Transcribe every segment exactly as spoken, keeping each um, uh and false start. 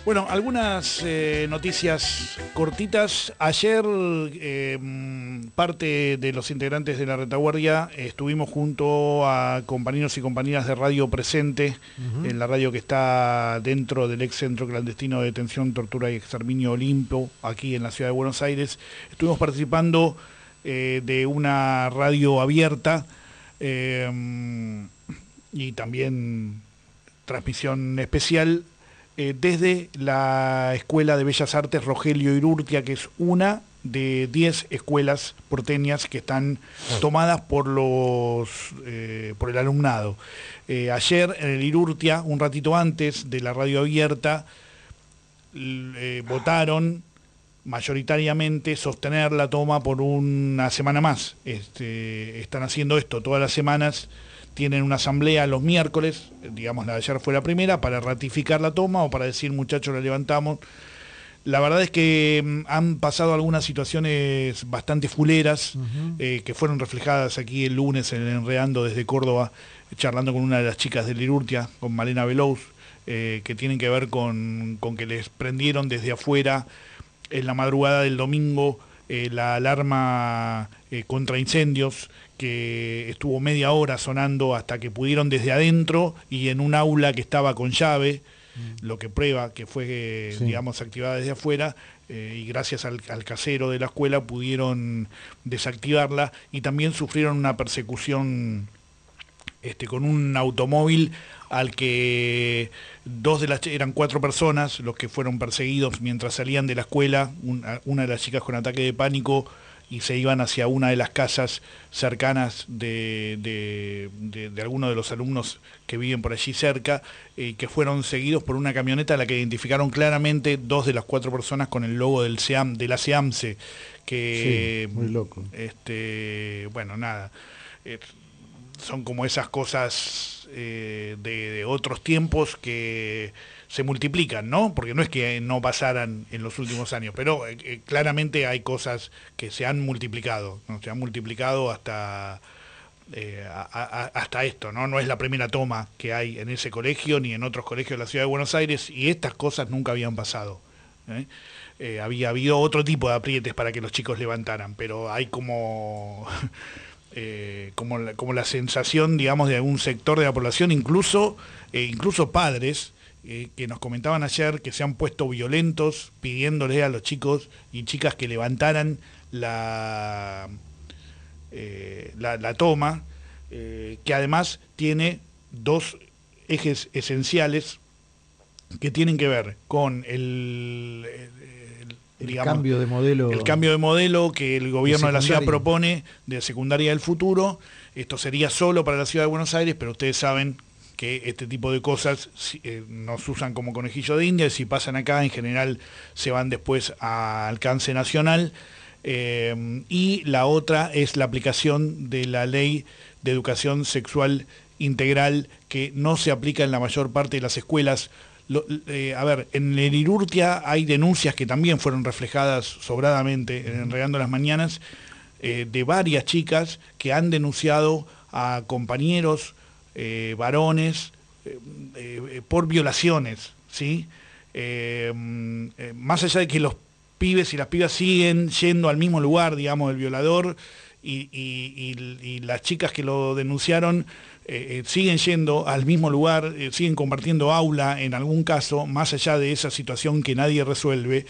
Bueno, algunas eh, noticias cortitas. Ayer eh, parte de los integrantes de la retaguardia eh, estuvimos junto a compañeros y compañeras de Radio Presente, uh-huh. en la radio que está dentro del ex centro clandestino de detención, tortura y exterminio Olimpo, aquí en la ciudad de Buenos Aires. Estuvimos participando eh, de una radio abierta eh, y también transmisión especial Eh, desde la Escuela de Bellas Artes Rogelio Urrutia, que es una de diez escuelas porteñas que están tomadas por los eh, por el alumnado. Eh, ayer en el Urrutia, un ratito antes de la radio abierta, eh, votaron mayoritariamente sostener la toma por una semana más. Este, están haciendo esto todas las semanas. Tienen una asamblea los miércoles, digamos la de ayer fue la primera, para ratificar la toma o para decir, muchachos, la levantamos. La verdad es que mm, han pasado algunas situaciones bastante fuleras, uh-huh. eh, que fueron reflejadas aquí el lunes en el Enredando desde Córdoba, charlando con una de las chicas del Urrutia, con Malena Velouz, eh, que tienen que ver con, con que les prendieron desde afuera en la madrugada del domingo eh, la alarma eh, contra incendios, que estuvo media hora sonando hasta que pudieron desde adentro y en un aula que estaba con llave, mm. lo que prueba que fue, sí. digamos, activada desde afuera, eh, y gracias al, al casero de la escuela pudieron desactivarla, y también sufrieron una persecución este, con un automóvil al que dos de las eran cuatro personas los que fueron perseguidos mientras salían de la escuela, una, una de las chicas con ataque de pánico, y se iban hacia una de las casas cercanas de, de, de, de algunos de los alumnos que viven por allí cerca, eh, que fueron seguidos por una camioneta a la que identificaron claramente dos de las cuatro personas con el logo del SEAM, de la SEAMSE, que sí, muy loco. Este, bueno, nada, eh, son como esas cosas eh, de, de otros tiempos que se multiplican, ¿no? Porque no es que no pasaran en los últimos años, pero eh, claramente hay cosas que se han multiplicado, ¿no? Se han multiplicado hasta, eh, a, a, hasta esto, ¿no? No es la primera toma que hay en ese colegio ni en otros colegios de la ciudad de Buenos Aires, y estas cosas nunca habían pasado, ¿eh? Eh, había habido otro tipo de aprietes para que los chicos levantaran, pero hay como... Eh, como, la, como la sensación, digamos, de algún sector de la población, incluso, eh, incluso padres, Eh, que nos comentaban ayer que se han puesto violentos pidiéndole a los chicos y chicas que levantaran la, eh, la, la toma, eh, que además tiene dos ejes esenciales que tienen que ver con el, el, el digamos, cambio de modelo el cambio de modelo que el gobierno de, de la ciudad propone de secundaria del futuro. Esto sería solo para la ciudad de Buenos Aires, pero ustedes saben que este tipo de cosas eh, nos usan como conejillo de India, y si pasan acá en general se van después a alcance nacional. Eh, y la otra es la aplicación de la ley de educación sexual integral, que no se aplica en la mayor parte de las escuelas. Lo, eh, a ver, en el Urrutia hay denuncias que también fueron reflejadas sobradamente en Enredando las Mañanas, eh, de varias chicas que han denunciado a compañeros Eh, varones eh, eh, por violaciones, ¿sí? Eh, eh, más allá de que los pibes y las pibas siguen yendo al mismo lugar, digamos, del violador, y, y, y, y las chicas que lo denunciaron eh, eh, siguen yendo al mismo lugar, eh, siguen compartiendo aula en algún caso, más allá de esa situación que nadie resuelve.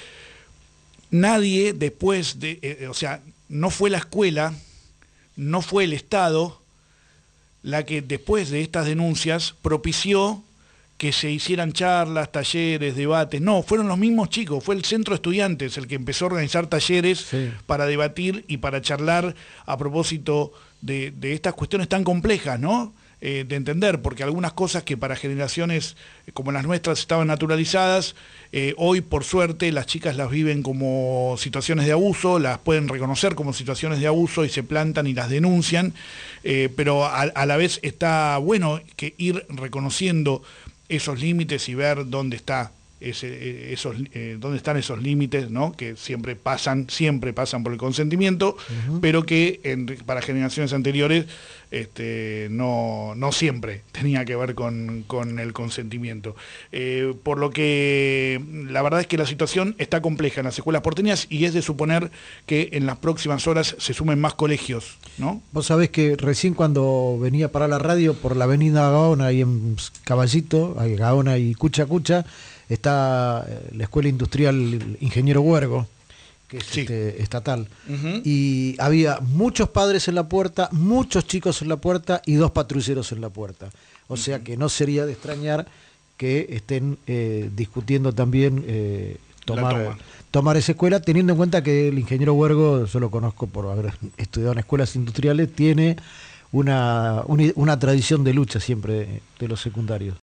Nadie después de, eh, o sea, no fue la escuela, no fue el Estado la que después de estas denuncias propició que se hicieran charlas, talleres, debates. No, fueron los mismos chicos, fue el centro de estudiantes el que empezó a organizar talleres, sí, para debatir y para charlar a propósito de, de estas cuestiones tan complejas, ¿no? Eh, de entender, porque algunas cosas que para generaciones como las nuestras estaban naturalizadas, eh, hoy por suerte las chicas las viven como situaciones de abuso, las pueden reconocer como situaciones de abuso y se plantan y las denuncian, eh, pero a, a la vez está bueno que ir reconociendo esos límites y ver dónde está ese, esos, eh, dónde están esos límites, ¿no? Que siempre pasan, siempre pasan por el consentimiento, uh-huh. pero que en, para generaciones anteriores este, no, no siempre tenía que ver con, con el consentimiento. Eh, por lo que la verdad es que la situación está compleja en las escuelas porteñas y es de suponer que en las próximas horas se sumen más colegios, ¿no? Vos sabés que recién cuando venía para la radio por la avenida Gaona, ahí en Caballito, ahí Gaona y Cucha Cucha, está la Escuela Industrial Ingeniero Huergo, que es sí. este, estatal. Uh-huh. Y había muchos padres en la puerta, muchos chicos en la puerta y dos patrulleros en la puerta. O uh-huh. sea que no sería de extrañar que estén eh, discutiendo también eh, tomar, tomar esa escuela, teniendo en cuenta que el ingeniero Huergo, yo lo conozco por haber estudiado en escuelas industriales, tiene una, una, una tradición de lucha siempre de los secundarios.